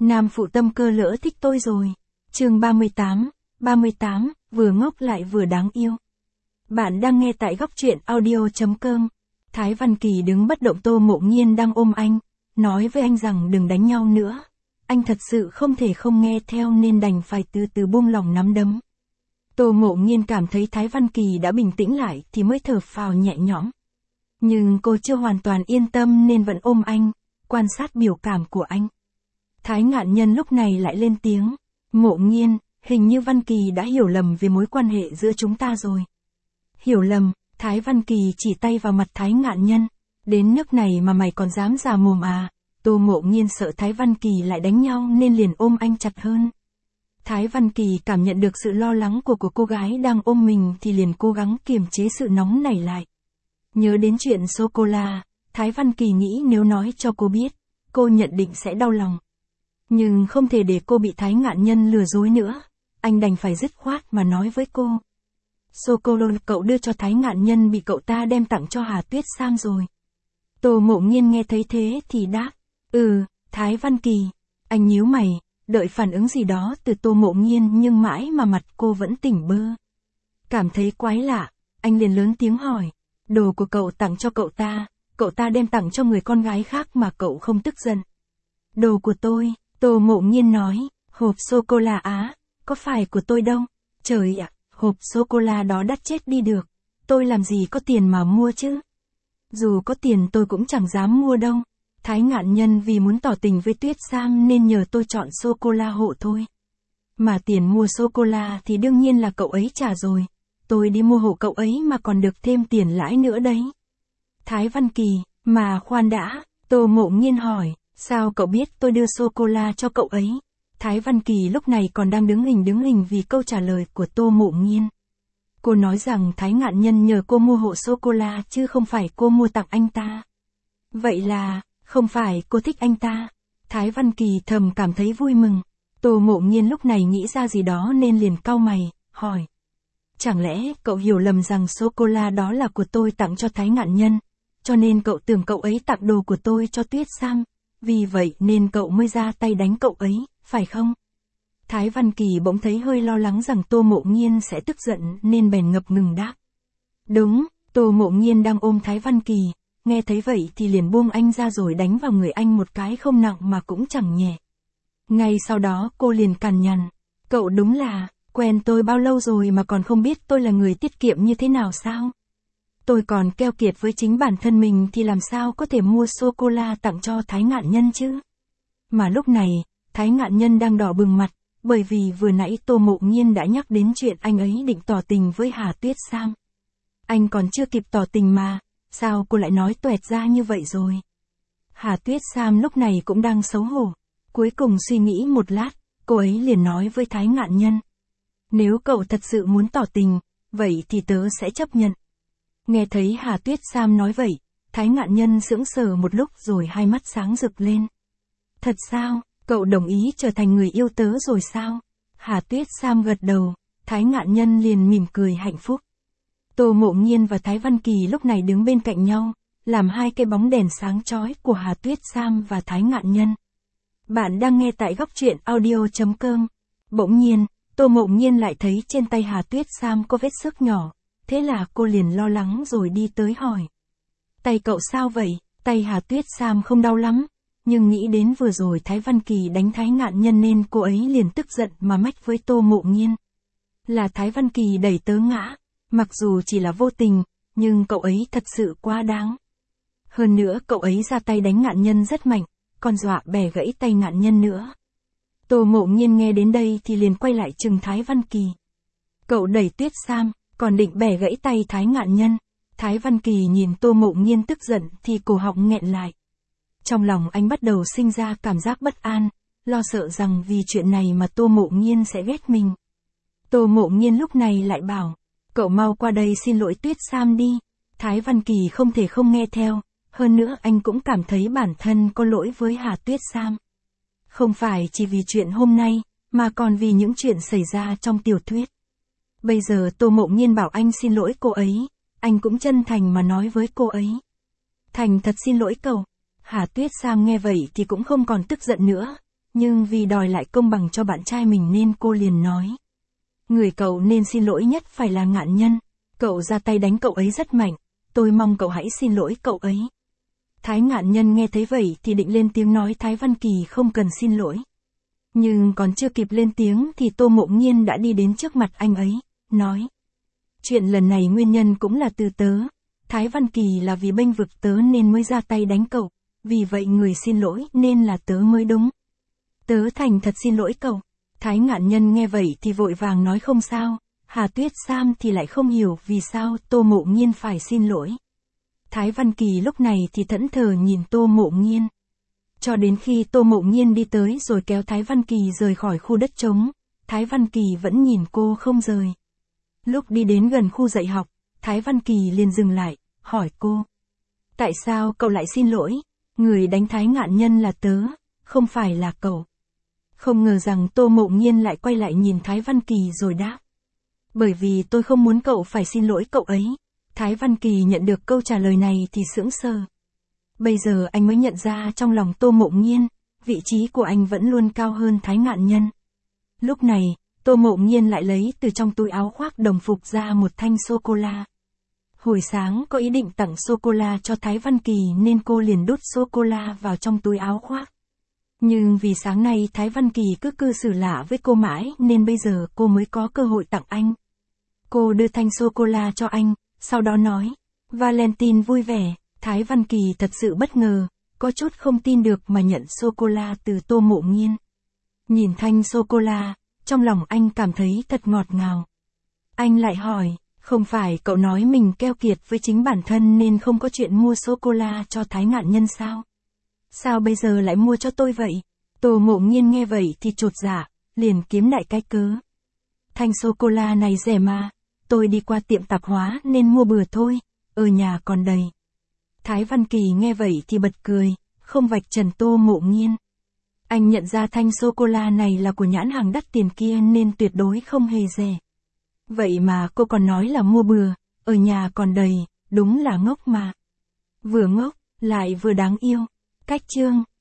Nam phụ tâm cơ lỡ thích tôi rồi. Chương 38, vừa ngốc lại vừa đáng yêu. Bạn đang nghe tại góc truyện audio.com. Thái Văn Kỳ đứng bất động, Tô Mộ Nghiên đang ôm anh, nói với anh rằng đừng đánh nhau nữa. Anh thật sự không thể không nghe theo nên đành phải từ từ buông lòng nắm đấm. Tô Mộ Nghiên cảm thấy Thái Văn Kỳ đã bình tĩnh lại thì mới thở phào nhẹ nhõm. Nhưng cô chưa hoàn toàn yên tâm nên vẫn ôm anh, quan sát biểu cảm của anh. Thái Ngạn Nhân lúc này lại lên tiếng, Mộ Nghiên, hình như Văn Kỳ đã hiểu lầm về mối quan hệ giữa chúng ta rồi. Hiểu lầm? Thái Văn Kỳ chỉ tay vào mặt Thái Ngạn Nhân, đến nước này mà mày còn dám già mồm à? Tô Mộ Nghiên sợ Thái Văn Kỳ lại đánh nhau nên liền ôm anh chặt hơn. Thái Văn Kỳ cảm nhận được sự lo lắng của cô gái đang ôm mình thì liền cố gắng kiềm chế sự nóng nảy lại. Nhớ đến chuyện sô-cô-la, Thái Văn Kỳ nghĩ nếu nói cho cô biết, cô nhận định sẽ đau lòng. Nhưng không thể để cô bị Thái Ngạn Nhân lừa dối nữa, anh đành phải dứt khoát mà nói với cô. Sô-cô-la cậu đưa cho Thái Ngạn Nhân bị cậu ta đem tặng cho Hà Tuyết Sam rồi. Tô Mộ Nghiên nghe thấy thế thì đáp, Thái Văn Kỳ. Anh nhíu mày, đợi phản ứng gì đó từ Tô Mộ Nghiên nhưng mãi mà mặt cô vẫn tỉnh bơ. Cảm thấy quái lạ, anh liền lớn tiếng hỏi, đồ của cậu tặng cho cậu ta đem tặng cho người con gái khác mà cậu không tức giận. Đồ của tôi, Tô Mộ Nghiên nói, hộp sô-cô-la á, có phải của tôi đâu. Trời ạ, hộp sô-cô-la đó đắt chết đi được, tôi làm gì có tiền mà mua chứ. Dù có tiền tôi cũng chẳng dám mua đâu. Thái Ngạn Nhân vì muốn tỏ tình với Tuyết Sam nên nhờ tôi chọn sô-cô-la hộ thôi. Mà tiền mua sô-cô-la thì đương nhiên là cậu ấy trả rồi. Tôi đi mua hộ cậu ấy mà còn được thêm tiền lãi nữa đấy. Thái Văn Kỳ, mà khoan đã, Tô Mộ Nghiên hỏi, sao cậu biết tôi đưa sô-cô-la cho cậu ấy? Thái Văn Kỳ lúc này còn đang đứng hình vì câu trả lời của Tô Mộ Nghiên. Cô nói rằng Thái Ngạn Nhân nhờ cô mua hộ sô-cô-la chứ không phải cô mua tặng anh ta. Vậy là, không phải cô thích anh ta. Thái Văn Kỳ thầm cảm thấy vui mừng. Tô Mộ Nghiên lúc này nghĩ ra gì đó nên liền cau mày, hỏi. Chẳng lẽ cậu hiểu lầm rằng sô-cô-la đó là của tôi tặng cho Thái Ngạn Nhân, cho nên cậu tưởng cậu ấy tặng đồ của tôi cho Tuyết Sam, vì vậy nên cậu mới ra tay đánh cậu ấy, phải không? Thái Văn Kỳ bỗng thấy hơi lo lắng rằng Tô Mộ Nghiên sẽ tức giận nên bèn ngập ngừng đáp. Đúng, Tô Mộ Nghiên đang ôm Thái Văn Kỳ, nghe thấy vậy thì liền buông anh ra rồi đánh vào người anh một cái không nặng mà cũng chẳng nhẹ. Ngay sau đó cô liền cằn nhằn, cậu đúng là, quen tôi bao lâu rồi mà còn không biết tôi là người tiết kiệm như thế nào sao? Tôi còn keo kiệt với chính bản thân mình thì làm sao có thể mua sô-cô-la tặng cho Thái Ngạn Nhân chứ? Mà lúc này, Thái Ngạn Nhân đang đỏ bừng mặt, bởi vì vừa nãy Tô Mộ Nghiên đã nhắc đến chuyện anh ấy định tỏ tình với Hà Tuyết Sam. Anh còn chưa kịp tỏ tình mà, sao cô lại nói toẹt ra như vậy rồi? Hà Tuyết Sam lúc này cũng đang xấu hổ. Cuối cùng suy nghĩ một lát, cô ấy liền nói với Thái Ngạn Nhân. Nếu cậu thật sự muốn tỏ tình, vậy thì tớ sẽ chấp nhận. Nghe thấy Hà Tuyết Sam nói vậy, Thái Ngạn Nhân sững sờ một lúc rồi hai mắt sáng rực lên. Thật sao, cậu đồng ý trở thành người yêu tớ rồi sao? Hà Tuyết Sam gật đầu, Thái Ngạn Nhân liền mỉm cười hạnh phúc. Tô Mộ Nghiên và Thái Văn Kỳ lúc này đứng bên cạnh nhau, làm hai cái bóng đèn sáng chói của Hà Tuyết Sam và Thái Ngạn Nhân. Bạn đang nghe tại góc truyện audio.com. Bỗng nhiên, Tô Mộ Nghiên lại thấy trên tay Hà Tuyết Sam có vết xước nhỏ, thế là cô liền lo lắng rồi đi tới hỏi. Tay cậu sao vậy? Tay Hà Tuyết Sam không đau lắm, nhưng nghĩ đến vừa rồi Thái Văn Kỳ đánh Thái Ngạn Nhân nên cô ấy liền tức giận mà mách với Tô Mộ Nghiên. Là Thái Văn Kỳ đẩy tớ ngã, mặc dù chỉ là vô tình, nhưng cậu ấy thật sự quá đáng. Hơn nữa cậu ấy ra tay đánh Ngạn Nhân rất mạnh, còn dọa bẻ gãy tay Ngạn Nhân nữa. Tô Mộ Nghiên nghe đến đây thì liền quay lại chừng Thái Văn Kỳ. Cậu đẩy Tuyết Sam, còn định bẻ gãy tay Thái Ngạn Nhân. Thái Văn Kỳ nhìn Tô Mộ Nghiên tức giận thì cổ họng nghẹn lại. Trong lòng anh bắt đầu sinh ra cảm giác bất an, lo sợ rằng vì chuyện này mà Tô Mộ Nghiên sẽ ghét mình. Tô Mộ Nghiên lúc này lại bảo, cậu mau qua đây xin lỗi Tuyết Sam đi. Thái Văn Kỳ không thể không nghe theo, hơn nữa anh cũng cảm thấy bản thân có lỗi với Hà Tuyết Sam. Không phải chỉ vì chuyện hôm nay, mà còn vì những chuyện xảy ra trong tiểu thuyết. Bây giờ Tô Mộ Nghiên bảo anh xin lỗi cô ấy, anh cũng chân thành mà nói với cô ấy. Thành thật xin lỗi cậu. Hà Tuyết Sam nghe vậy thì cũng không còn tức giận nữa, Nhưng vì đòi lại công bằng cho bạn trai mình nên cô liền nói. Người cậu nên xin lỗi nhất phải là Ngạn Nhân. Cậu ra tay đánh cậu ấy rất mạnh, tôi mong cậu hãy xin lỗi cậu ấy. Thái Ngạn Nhân nghe thấy vậy thì định lên tiếng nói Thái Văn Kỳ không cần xin lỗi. Nhưng còn chưa kịp lên tiếng thì Tô Mộ Nghiên đã đi đến trước mặt anh ấy, nói. Chuyện lần này nguyên nhân cũng là từ tớ. Thái Văn Kỳ là vì bênh vực tớ nên mới ra tay đánh cậu, vì vậy người xin lỗi nên là tớ mới đúng. Tớ thành thật xin lỗi cậu. Thái Ngạn Nhân nghe vậy thì vội vàng nói không sao, Hà Tuyết Sam thì lại không hiểu vì sao Tô Mộ Nghiên phải xin lỗi. Thái Văn Kỳ lúc này thì thẫn thờ nhìn Tô Mộ Nghiên. Cho đến khi Tô Mộ Nghiên đi tới rồi kéo Thái Văn Kỳ rời khỏi khu đất trống, Thái Văn Kỳ vẫn nhìn cô không rời. Lúc đi đến gần khu dạy học, Thái Văn Kỳ liền dừng lại, hỏi cô. Tại sao cậu lại xin lỗi? Người đánh Thái Ngạn Nhân là tớ, không phải là cậu. Không ngờ rằng Tô Mộ Nghiên lại quay lại nhìn Thái Văn Kỳ rồi đáp. Bởi vì tôi không muốn cậu phải xin lỗi cậu ấy. Thái Văn Kỳ nhận được câu trả lời này thì sững sờ. Bây giờ anh mới nhận ra trong lòng Tô Mộ Nghiên, vị trí của anh vẫn luôn cao hơn Thái Ngạn Nhân. Lúc này, Tô Mộ Nghiên lại lấy từ trong túi áo khoác đồng phục ra một thanh sô-cô-la. Hồi sáng có ý định tặng sô-cô-la cho Thái Văn Kỳ nên cô liền đút sô-cô-la vào trong túi áo khoác. Nhưng vì sáng nay Thái Văn Kỳ cứ cư xử lạ với cô mãi nên bây giờ cô mới có cơ hội tặng anh. Cô đưa thanh sô-cô-la cho anh, sau đó nói, Valentine vui vẻ. Thái Văn Kỳ thật sự bất ngờ, có chút không tin được mà nhận sô-cô-la từ Tô Mộ Nghiên. Nhìn thanh sô-cô-la, trong lòng anh cảm thấy thật ngọt ngào. Anh lại hỏi, không phải cậu nói mình keo kiệt với chính bản thân nên không có chuyện mua sô-cô-la cho Thái Ngạn Nhân sao? Sao bây giờ lại mua cho tôi vậy? Tô Mộ Nghiên nghe vậy thì chột dạ, liền kiếm lại cái cớ. Thanh sô-cô-la này rẻ mà, tôi đi qua tiệm tạp hóa nên mua bừa thôi, ở nhà còn đầy. Thái Văn Kỳ nghe vậy thì bật cười, không vạch trần Tô Mộ Nghiên. Anh nhận ra thanh sô-cô-la này là của nhãn hàng đắt tiền kia nên tuyệt đối không hề rẻ. Vậy mà cô còn nói là mua bừa, ở nhà còn đầy, đúng là ngốc mà. Vừa ngốc, lại vừa đáng yêu. Cách chương